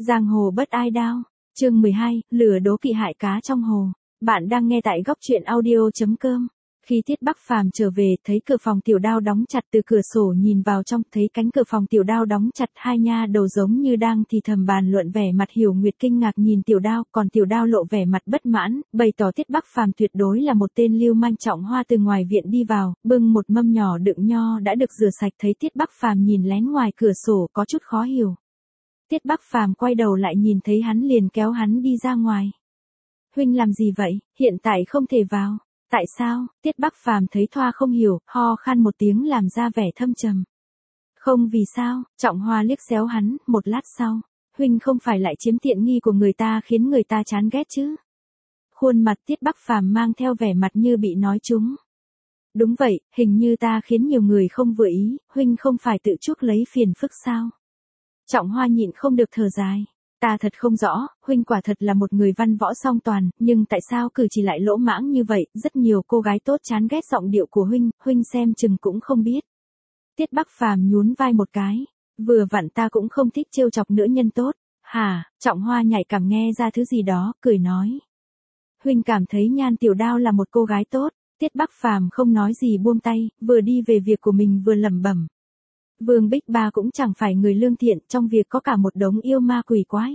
Giang hồ bất ai đao. Chương 12, lửa đố kỵ hại cá trong hồ. Bạn đang nghe tại góc truyện audio.com. Khi Tiết Bắc Phàm trở về, thấy cửa phòng Tiểu Đao đóng chặt, từ cửa sổ nhìn vào trong, thấy cánh cửa phòng Tiểu Đao đóng chặt, hai nha đầu giống như đang thì thầm bàn luận, vẻ mặt Hiểu Nguyệt kinh ngạc nhìn Tiểu Đao, còn Tiểu Đao lộ vẻ mặt bất mãn, bày tỏ Tiết Bắc Phàm tuyệt đối là một tên lưu manh. Trọng Hoa từ ngoài viện đi vào, bưng một mâm nhỏ đựng nho đã được rửa sạch, thấy Tiết Bắc Phàm nhìn lén ngoài cửa sổ có chút khó hiểu. Tiết Bắc Phàm quay đầu lại nhìn thấy hắn liền kéo hắn đi ra ngoài. Huynh làm gì vậy, hiện tại không thể vào. Tại sao? Tiết Bắc Phàm thấy Thoa không hiểu, ho khan một tiếng làm ra vẻ thâm trầm. Không vì sao, Trọng Hoa liếc xéo hắn, một lát sau. Huynh không phải lại chiếm tiện nghi của người ta khiến người ta chán ghét chứ? Khuôn mặt Tiết Bắc Phàm mang theo vẻ mặt như bị nói trúng. Đúng vậy, hình như ta khiến nhiều người không vừa ý, huynh không phải tự chuốc lấy phiền phức sao? Trọng Hoa nhịn không được thở dài. Ta thật không rõ, huynh quả thật là một người văn võ song toàn, nhưng tại sao cử chỉ lại lỗ mãng như vậy, rất nhiều cô gái tốt chán ghét giọng điệu của huynh xem chừng cũng không biết. Tiết Bắc Phàm nhún vai một cái, vừa vặn ta cũng không thích trêu chọc nữ nhân tốt. Hả? Trọng Hoa nhạy cảm nghe ra thứ gì đó, cười nói. Huynh cảm thấy Nhan Tiểu Đao là một cô gái tốt. Tiết Bắc Phàm không nói gì buông tay, vừa đi về việc của mình vừa lẩm bẩm. Vương Bích Ba cũng chẳng phải người lương thiện, trong việc có cả một đống yêu ma quỷ quái.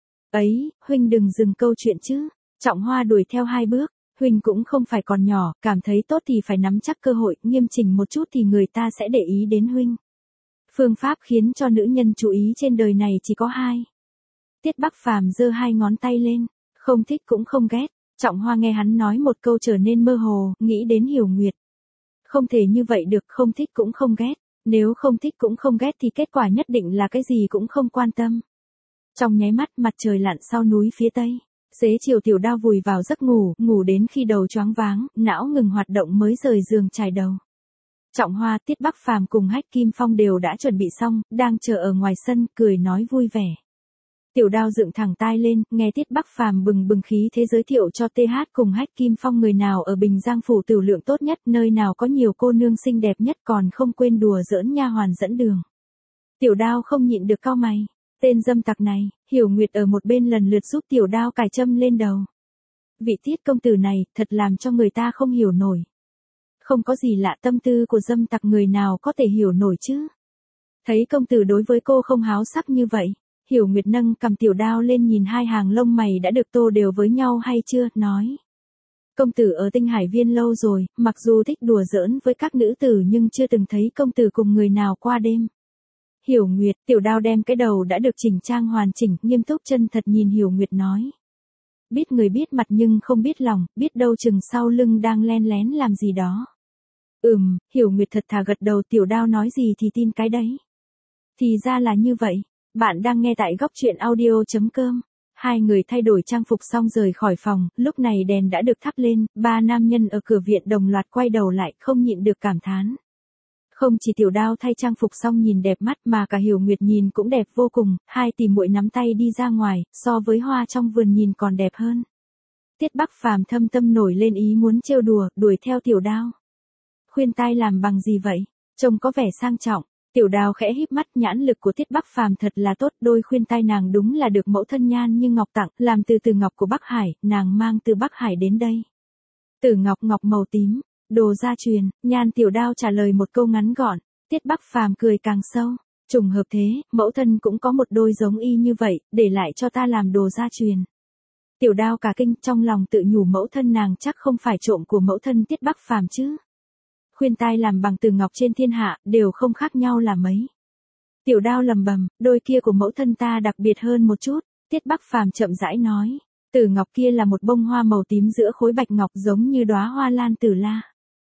Ấy, huynh đừng dừng câu chuyện chứ. Trọng Hoa đuổi theo hai bước, huynh cũng không phải còn nhỏ, cảm thấy tốt thì phải nắm chắc cơ hội, nghiêm chỉnh một chút thì người ta sẽ để ý đến huynh. Phương pháp khiến cho nữ nhân chú ý trên đời này chỉ có hai. Tiết Bắc Phàm giơ hai ngón tay lên, không thích cũng không ghét. Trọng Hoa nghe hắn nói một câu trở nên mơ hồ, nghĩ đến Hiểu Nguyệt. Không thể như vậy được, không thích cũng không ghét. Nếu không thích cũng không ghét thì kết quả nhất định là cái gì cũng không quan tâm. Trong nháy mắt mặt trời lặn sau núi phía tây. Xế chiều Tiểu Đao vùi vào giấc ngủ, ngủ đến khi đầu choáng váng, não ngừng hoạt động mới rời giường trải đầu. Trọng Hoa, Tiết Bắc Phàm cùng Hách Kim Phong đều đã chuẩn bị xong, đang chờ ở ngoài sân, cười nói vui vẻ. Tiểu Đao dựng thẳng tai lên, nghe Tiết Bắc Phàm bừng bừng khí thế giới thiệu cho TH cùng Hách Kim Phong người nào ở Bình Giang phủ tử lượng tốt nhất, nơi nào có nhiều cô nương xinh đẹp nhất, còn không quên đùa giỡn nha hoàn dẫn đường. Tiểu Đao không nhịn được cau mày, tên dâm tặc này. Hiểu Nguyệt ở một bên lần lượt giúp Tiểu Đao cài châm lên đầu. Vị Tiết công tử này, thật làm cho người ta không hiểu nổi. Không có gì lạ, tâm tư của dâm tặc người nào có thể hiểu nổi chứ. Thấy công tử đối với cô không háo sắc như vậy. Hiểu Nguyệt nâng cầm Tiểu Đao lên nhìn hai hàng lông mày đã được tô đều với nhau hay chưa, nói. Công tử ở Tinh Hải Viên lâu rồi, mặc dù thích đùa giỡn với các nữ tử nhưng chưa từng thấy công tử cùng người nào qua đêm. Hiểu Nguyệt, Tiểu Đao đem cái đầu đã được chỉnh trang hoàn chỉnh, nghiêm túc chân thật nhìn Hiểu Nguyệt nói. Biết người biết mặt nhưng không biết lòng, biết đâu chừng sau lưng đang len lén làm gì đó. Hiểu Nguyệt thật thà gật đầu. Tiểu Đao nói gì thì tin cái đấy. Thì ra là như vậy. Bạn đang nghe tại góc truyện audio.com. Hai người thay đổi trang phục xong rời khỏi phòng, lúc này đèn đã được thắp lên, ba nam nhân ở cửa viện đồng loạt quay đầu lại, không nhịn được cảm thán. Không chỉ Tiểu Đao thay trang phục xong nhìn đẹp mắt mà cả Hiểu Nguyệt nhìn cũng đẹp vô cùng, hai tỷ muội nắm tay đi ra ngoài, so với hoa trong vườn nhìn còn đẹp hơn. Tiết Bắc Phàm thâm tâm nổi lên ý muốn trêu đùa, đuổi theo Tiểu Đao. Khuyên tai làm bằng gì vậy? Trông có vẻ sang trọng. Tiểu Đao khẽ híp mắt, nhãn lực của Tiết Bắc Phàm thật là tốt, đôi khuyên tai nàng đúng là được mẫu thân Nhan Như Ngọc tặng, làm từ ngọc của Bắc Hải, nàng mang từ Bắc Hải đến đây. Từ ngọc màu tím, đồ gia truyền. Nhan Tiểu Đao trả lời một câu ngắn gọn. Tiết Bắc Phàm cười càng sâu. Trùng hợp thế, mẫu thân cũng có một đôi giống y như vậy, để lại cho ta làm đồ gia truyền. Tiểu Đao cả kinh, trong lòng tự nhủ mẫu thân nàng chắc không phải trộm của mẫu thân Tiết Bắc Phàm chứ. Khuyên tai làm bằng từ ngọc trên thiên hạ, đều không khác nhau là mấy. Tiểu Đao lầm bầm, đôi kia của mẫu thân ta đặc biệt hơn một chút. Tiết Bắc Phàm chậm rãi nói, từ ngọc kia là một bông hoa màu tím giữa khối bạch ngọc giống như đóa hoa lan tử la.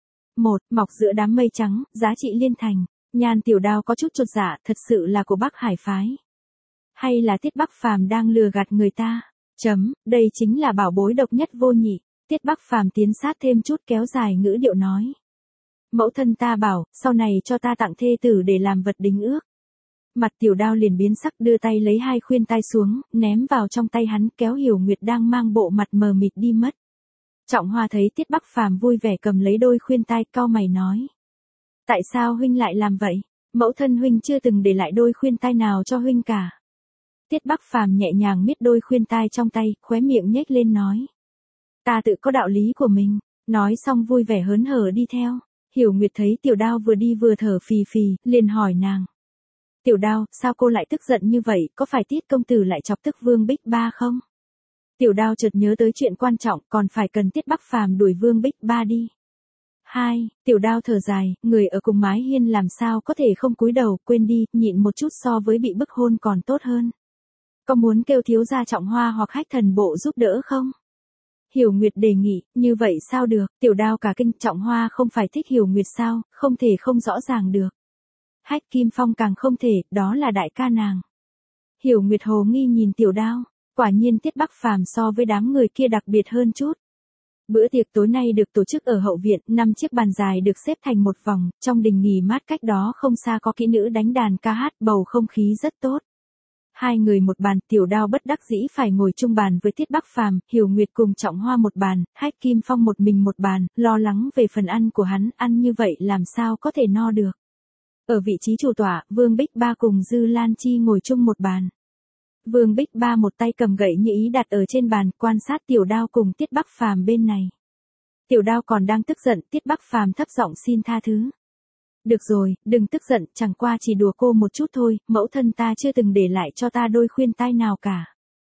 Mọc giữa đám mây trắng, giá trị liên thành. Nhan Tiểu Đao có chút chột dạ, thật sự là của Bắc Hải phái. Hay là Tiết Bắc Phàm đang lừa gạt người ta? Đây chính là bảo bối độc nhất vô nhị. Tiết Bắc Phàm tiến sát thêm chút, kéo dài ngữ điệu nói. Mẫu thân ta bảo, sau này cho ta tặng thê tử để làm vật đính ước. Mặt Tiểu Đao liền biến sắc, đưa tay lấy hai khuyên tai xuống, ném vào trong tay hắn, kéo Hiểu Nguyệt đang mang bộ mặt mờ mịt đi mất. Trọng Hoa thấy Tiết Bắc Phàm vui vẻ cầm lấy đôi khuyên tai, cau mày nói. Tại sao huynh lại làm vậy? Mẫu thân huynh chưa từng để lại đôi khuyên tai nào cho huynh cả. Tiết Bắc Phàm nhẹ nhàng miết đôi khuyên tai trong tay, khóe miệng nhếch lên nói. Ta tự có đạo lý của mình, nói xong vui vẻ hớn hở đi theo. Hiểu Nguyệt thấy Tiểu Đao vừa đi vừa thở phì phì, liền hỏi nàng. Tiểu Đao, sao cô lại tức giận như vậy, có phải Tiết công tử lại chọc tức Vương Bích Ba không? Tiểu Đao chợt nhớ tới chuyện quan trọng, còn phải cần Tiết Bắc Phàm đuổi Vương Bích Ba đi. Tiểu Đao thở dài, người ở cùng mái hiên làm sao có thể không cúi đầu, quên đi, nhịn một chút so với bị bức hôn còn tốt hơn. Có muốn kêu thiếu gia Trọng Hoa hoặc Hách Thần Bộ giúp đỡ không? Hiểu Nguyệt đề nghị, như vậy sao được, Tiểu Đao cả kinh. Trọng Hoa không phải thích Hiểu Nguyệt sao, không thể không rõ ràng được. Hách Kim Phong càng không thể, đó là đại ca nàng. Hiểu Nguyệt hồ nghi nhìn Tiểu Đao, quả nhiên Tiết Bắc Phàm so với đám người kia đặc biệt hơn chút. Bữa tiệc tối nay được tổ chức ở hậu viện, 5 chiếc bàn dài được xếp thành một vòng, trong đình nghỉ mát cách đó không xa có kỹ nữ đánh đàn ca hát, bầu không khí rất tốt. Hai người một bàn, Tiểu Đao bất đắc dĩ phải ngồi chung bàn với Tiết Bắc Phàm, Hiểu Nguyệt cùng Trọng Hoa một bàn, Hách Kim Phong một mình một bàn, lo lắng về phần ăn của hắn, ăn như vậy làm sao có thể no được. Ở vị trí chủ tọa, Vương Bích Ba cùng Dư Lan Chi ngồi chung một bàn. Vương Bích Ba một tay cầm gậy như ý đặt ở trên bàn, quan sát Tiểu Đao cùng Tiết Bắc Phàm bên này. Tiểu Đao còn đang tức giận, Tiết Bắc Phàm thấp giọng xin tha thứ. Được rồi, đừng tức giận, chẳng qua chỉ đùa cô một chút thôi, mẫu thân ta chưa từng để lại cho ta đôi khuyên tai nào cả.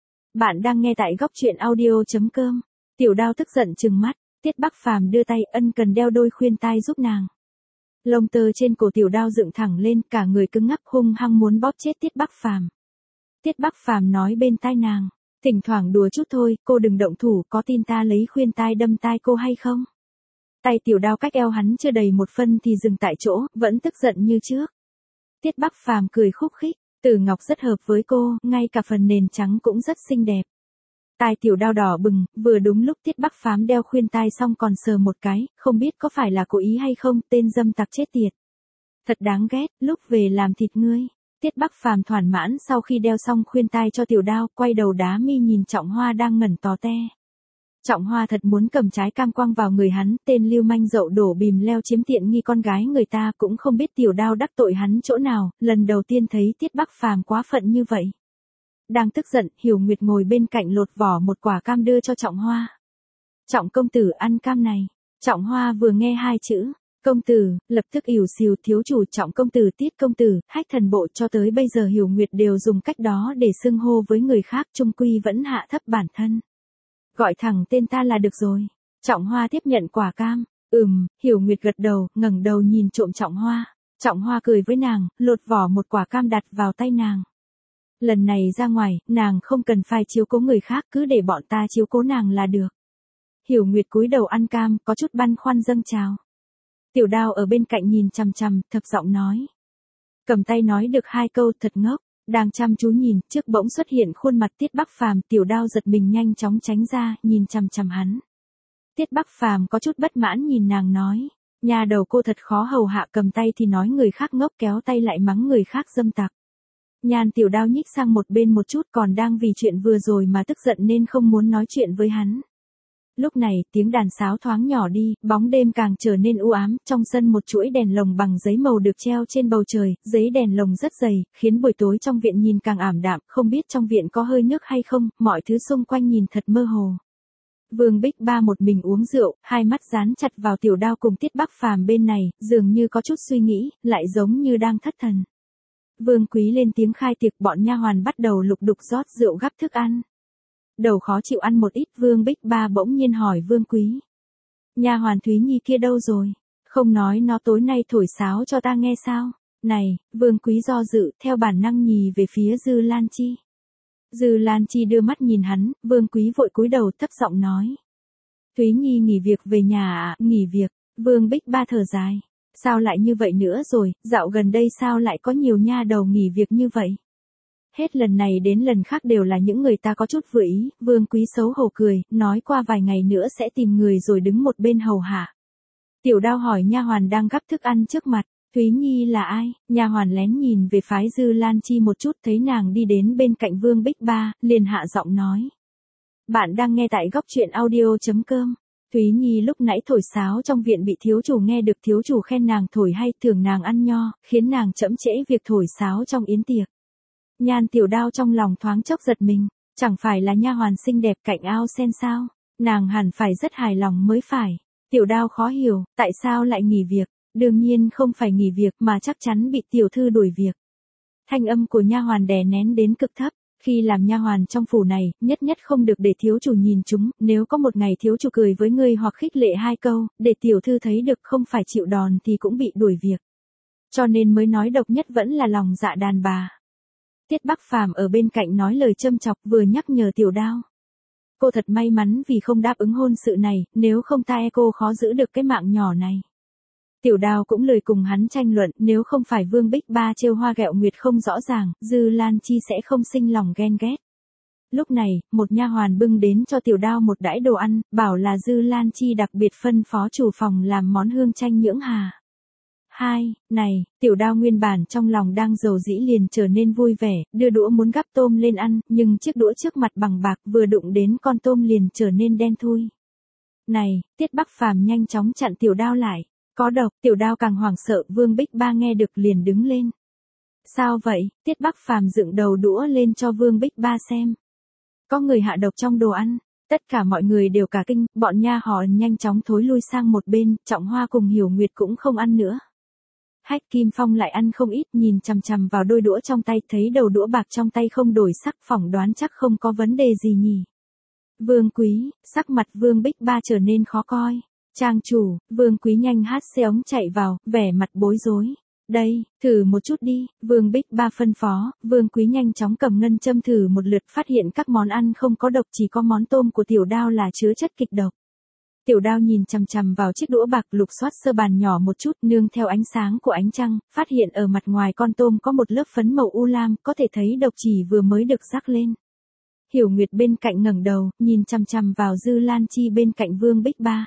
Bạn đang nghe tại góc truyện audio.com. Tiểu Đao tức giận trừng mắt, Tiết Bắc Phàm đưa tay ân cần đeo đôi khuyên tai giúp nàng. Lông tơ trên cổ Tiểu Đao dựng thẳng lên, cả người cứng ngắc hung hăng muốn bóp chết Tiết Bắc Phàm. Tiết Bắc Phàm nói bên tai nàng, thỉnh thoảng đùa chút thôi, cô đừng động thủ, có tin ta lấy khuyên tai đâm tai cô hay không? Tay Tiểu Đao cách eo hắn chưa đầy một phân thì dừng tại chỗ, vẫn tức giận như trước. Tiết Bắc Phàm cười khúc khích, Tử Ngọc rất hợp với cô, ngay cả phần nền trắng cũng rất xinh đẹp. Tai Tiểu Đao đỏ bừng, vừa đúng lúc Tiết Bắc Phàm đeo khuyên tai xong còn sờ một cái, không biết có phải là cố ý hay không, tên dâm tặc chết tiệt. Thật đáng ghét, lúc về làm thịt ngươi. Tiết Bắc Phàm thỏa mãn sau khi đeo xong khuyên tai cho Tiểu Đao, quay đầu đá mi nhìn Trọng Hoa đang ngẩn tò te. Trọng Hoa thật muốn cầm trái cam quăng vào người hắn, tên lưu manh dậu đổ bìm leo chiếm tiện nghi con gái người ta, cũng không biết Tiểu Đao đắc tội hắn chỗ nào, lần đầu tiên thấy Tiết Bắc Phàm quá phận như vậy. Đang tức giận, Hiểu Nguyệt ngồi bên cạnh lột vỏ một quả cam đưa cho Trọng Hoa. Trọng công tử ăn cam này. Trọng Hoa vừa nghe hai chữ công tử, lập tức ỉu xìu, thiếu chủ Trọng công tử, Tiết công tử, Hách Thần Bộ, cho tới bây giờ Hiểu Nguyệt đều dùng cách đó để xưng hô với người khác, chung quy vẫn hạ thấp bản thân. Gọi thẳng tên ta là được rồi. Trọng Hoa tiếp nhận quả cam. Hiểu Nguyệt gật đầu, ngẩng đầu nhìn trộm Trọng Hoa. Trọng Hoa cười với nàng, lột vỏ một quả cam đặt vào tay nàng. Lần này ra ngoài, nàng không cần phải chiếu cố người khác, cứ để bọn ta chiếu cố nàng là được. Hiểu Nguyệt cúi đầu ăn cam, có chút băn khoăn dâng trào. Tiểu Đao ở bên cạnh nhìn chằm chằm, thấp giọng nói. Cầm tay nói được hai câu, thật ngốc. Đang chăm chú nhìn, trước bỗng xuất hiện khuôn mặt Tiết Bắc Phàm, Tiểu Đao giật mình nhanh chóng tránh ra, nhìn chằm chằm hắn. Tiết Bắc Phàm có chút bất mãn nhìn nàng nói, nhà đầu cô thật khó hầu hạ, cầm tay thì nói người khác ngốc, kéo tay lại mắng người khác dâm tặc. Nhan Tiểu Đao nhích sang một bên một chút, còn đang vì chuyện vừa rồi mà tức giận nên không muốn nói chuyện với hắn. Lúc này, tiếng đàn sáo thoáng nhỏ đi, bóng đêm càng trở nên u ám, trong sân một chuỗi đèn lồng bằng giấy màu được treo trên bầu trời, giấy đèn lồng rất dày, khiến buổi tối trong viện nhìn càng ảm đạm, không biết trong viện có hơi nước hay không, mọi thứ xung quanh nhìn thật mơ hồ. Vương Bích Ba một mình uống rượu, hai mắt dán chặt vào Tiểu Đao cùng Tiết Bắc Phàm bên này, dường như có chút suy nghĩ, lại giống như đang thất thần. Vương Quý lên tiếng khai tiệc, bọn nha hoàn bắt đầu lục đục rót rượu gắp thức ăn. Đầu khó chịu ăn một ít, Vương Bích Ba bỗng nhiên hỏi Vương Quý. Nha hoàn Thúy Nhi kia đâu rồi? Không nói nó tối nay thổi sáo cho ta nghe sao? Này, Vương Quý do dự, theo bản năng nhì về phía Dư Lan Chi. Dư Lan Chi đưa mắt nhìn hắn, Vương Quý vội cúi đầu thấp giọng nói. Thúy Nhi nghỉ việc về nhà à? Nghỉ việc. Vương Bích Ba thở dài. Sao lại như vậy nữa rồi, dạo gần đây sao lại có nhiều nha đầu nghỉ việc như vậy? Hết lần này đến lần khác đều là những người ta có chút vừa ý, Vương Quý xấu hổ cười, nói qua vài ngày nữa sẽ tìm người rồi đứng một bên hầu hạ. Tiểu Đao hỏi nha hoàn đang gắp thức ăn trước mặt, Thúy Nhi là ai? Nha hoàn lén nhìn về phái Dư Lan Chi một chút, thấy nàng đi đến bên cạnh Vương Bích Ba, liền hạ giọng nói. Bạn đang nghe tại góc truyện audio.com. Thúy Nhi lúc nãy thổi sáo trong viện bị thiếu chủ nghe được, thiếu chủ khen nàng thổi hay, thưởng nàng ăn nho, khiến nàng chậm trễ việc thổi sáo trong yến tiệc. Nhan Tiểu Đao trong lòng thoáng chốc giật mình, chẳng phải là nha hoàn xinh đẹp cạnh ao sen sao, nàng hẳn phải rất hài lòng mới phải. Tiểu Đao khó hiểu, tại sao lại nghỉ việc, đương nhiên không phải nghỉ việc mà chắc chắn bị tiểu thư đuổi việc. Thanh âm của nha hoàn đè nén đến cực thấp, khi làm nha hoàn trong phủ này, nhất nhất không được để thiếu chủ nhìn chúng, nếu có một ngày thiếu chủ cười với ngươi hoặc khích lệ hai câu, để tiểu thư thấy được không phải chịu đòn thì cũng bị đuổi việc. Cho nên mới nói độc nhất vẫn là lòng dạ đàn bà. Tiết Bắc Phàm ở bên cạnh nói lời châm chọc vừa nhắc nhở Tiểu Đao. Cô thật may mắn vì không đáp ứng hôn sự này, nếu không ta cô khó giữ được cái mạng nhỏ này. Tiểu Đao cũng lời cùng hắn tranh luận, nếu không phải Vương Bích Ba trêu hoa ghẹo nguyệt không rõ ràng, Dư Lan Chi sẽ không sinh lòng ghen ghét. Lúc này, một nha hoàn bưng đến cho Tiểu Đao một đãi đồ ăn, bảo là Dư Lan Chi đặc biệt phân phó chủ phòng làm món hương chanh nhưỡng hà. Này, Tiểu Đao nguyên bản trong lòng đang dầu dĩ liền trở nên vui vẻ, đưa đũa muốn gắp tôm lên ăn, nhưng chiếc đũa trước mặt bằng bạc vừa đụng đến con tôm liền trở nên đen thui. Này, Tiết Bắc Phàm nhanh chóng chặn Tiểu Đao lại. Có độc, Tiểu Đao càng hoảng sợ, Vương Bích Ba nghe được liền đứng lên. Sao vậy? Tiết Bắc Phàm dựng đầu đũa lên cho Vương Bích Ba xem. Có người hạ độc trong đồ ăn. Tất cả mọi người đều cả kinh, bọn nha họ nhanh chóng thối lui sang một bên, Trọng Hoa cùng Hiểu Nguyệt cũng không ăn nữa. Hách Kim Phong lại ăn không ít, nhìn chằm chằm vào đôi đũa trong tay, thấy đầu đũa bạc trong tay không đổi sắc, phỏng đoán chắc không có vấn đề gì nhỉ. Vương Quý, sắc mặt Vương Bích Ba trở nên khó coi. Trang chủ, Vương Quý nhanh hát xe ống chạy vào, vẻ mặt bối rối. Đây, thử một chút đi, Vương Bích Ba phân phó, Vương Quý nhanh chóng cầm ngân châm thử một lượt, phát hiện các món ăn không có độc, chỉ có món tôm của Tiểu Đao là chứa chất kịch độc. Tiểu Đao nhìn chằm chằm vào chiếc đũa bạc, lục soát sơ bàn nhỏ một chút, nương theo ánh sáng của ánh trăng, phát hiện ở mặt ngoài con tôm có một lớp phấn màu u lam, có thể thấy độc chỉ vừa mới được rắc lên. Hiểu Nguyệt bên cạnh ngẩng đầu, nhìn chằm chằm vào Dư Lan Chi bên cạnh Vương Bích Ba.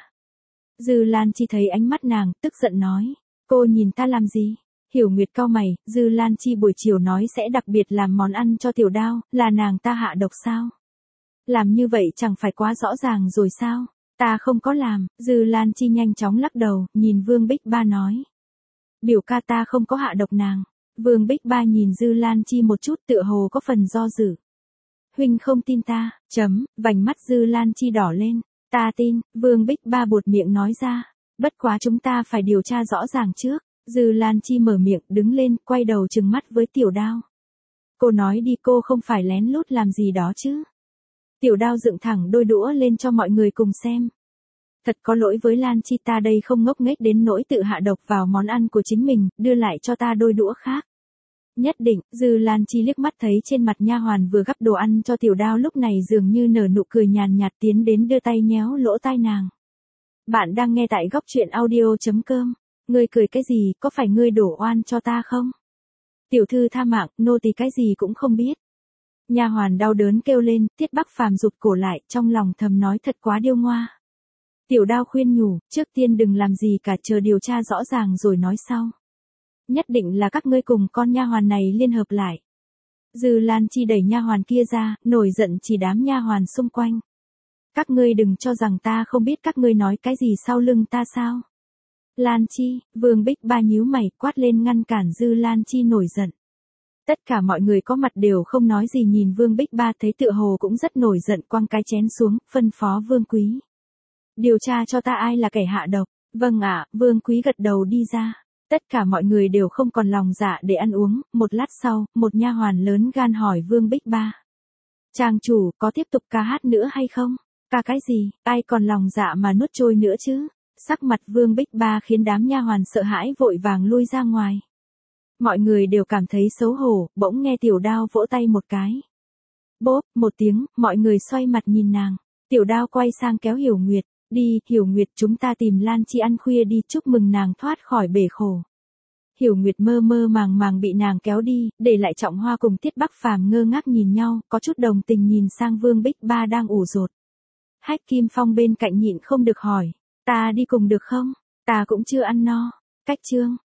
Dư Lan Chi thấy ánh mắt nàng, tức giận nói, cô nhìn ta làm gì? Hiểu Nguyệt cau mày, Dư Lan Chi buổi chiều nói sẽ đặc biệt làm món ăn cho Tiểu Đao, là nàng ta hạ độc sao? Làm như vậy chẳng phải quá rõ ràng rồi sao? Ta không có làm, Dư Lan Chi nhanh chóng lắc đầu, nhìn Vương Bích Ba nói. Biểu ca ta không có hạ độc nàng. Vương Bích Ba nhìn Dư Lan Chi một chút, tựa hồ có phần do dự. Huynh không tin ta, vành mắt Dư Lan Chi đỏ lên. Ta tin, Vương Bích Ba buột miệng nói ra. Bất quá chúng ta phải điều tra rõ ràng trước. Dư Lan Chi mở miệng, đứng lên, quay đầu trừng mắt với Tiểu Đao. Cô nói đi, cô không phải lén lút làm gì đó chứ? Tiểu Đao dựng thẳng đôi đũa lên cho mọi người cùng xem. Thật có lỗi với Lan Chi, ta đây không ngốc nghếch đến nỗi tự hạ độc vào món ăn của chính mình, đưa lại cho ta đôi đũa khác. Nhất định, Dư Lan Chi liếc mắt thấy trên mặt nha hoàn vừa gắp đồ ăn cho Tiểu Đao lúc này dường như nở nụ cười nhàn nhạt, tiến đến đưa tay nhéo lỗ tai nàng. Bạn đang nghe tại góc truyện audio.com. Ngươi cười cái gì, có phải ngươi đổ oan cho ta không? Tiểu thư tha mạng, nô tỳ cái gì cũng không biết. Nha hoàn đau đớn kêu lên, Tiết Bắc Phàm rụt cổ lại, trong lòng thầm nói thật quá điêu ngoa. Tiểu Đao khuyên nhủ, trước tiên đừng làm gì cả, chờ điều tra rõ ràng rồi nói sau. Nhất định là các ngươi cùng con nha hoàn này liên hợp lại. Dư Lan Chi đẩy nha hoàn kia ra, nổi giận chỉ đám nha hoàn xung quanh. Các ngươi đừng cho rằng ta không biết các ngươi nói cái gì sau lưng ta sao. Lan Chi, Vương Bích Ba nhíu mày, quát lên ngăn cản Dư Lan Chi nổi giận. Tất cả mọi người có mặt đều không nói gì, nhìn Vương Bích Ba thấy tựa hồ cũng rất nổi giận, quăng cái chén xuống, phân phó Vương Quý. Điều tra cho ta ai là kẻ hạ độc. Vâng ạ, Vương Quý gật đầu đi ra. Tất cả mọi người đều không còn lòng dạ để ăn uống, một lát sau, một nha hoàn lớn gan hỏi Vương Bích Ba. Trang chủ, có tiếp tục ca hát nữa hay không? Ca cái gì, ai còn lòng dạ mà nuốt trôi nữa chứ? Sắc mặt Vương Bích Ba khiến đám nha hoàn sợ hãi vội vàng lui ra ngoài. Mọi người đều cảm thấy xấu hổ, bỗng nghe Tiểu Đao vỗ tay một cái. Bốp, một tiếng, mọi người xoay mặt nhìn nàng. Tiểu Đao quay sang kéo Hiểu Nguyệt. Đi, Hiểu Nguyệt, chúng ta tìm Lan Chi ăn khuya đi, chúc mừng nàng thoát khỏi bể khổ. Hiểu Nguyệt mơ mơ màng màng bị nàng kéo đi, để lại Trọng Hoa cùng Tiết Bắc Phàm ngơ ngác nhìn nhau, có chút đồng tình nhìn sang Vương Bích Ba đang ủ rột. Hách Kim Phong bên cạnh nhịn không được hỏi, ta đi cùng được không? Ta cũng chưa ăn no. Cách chương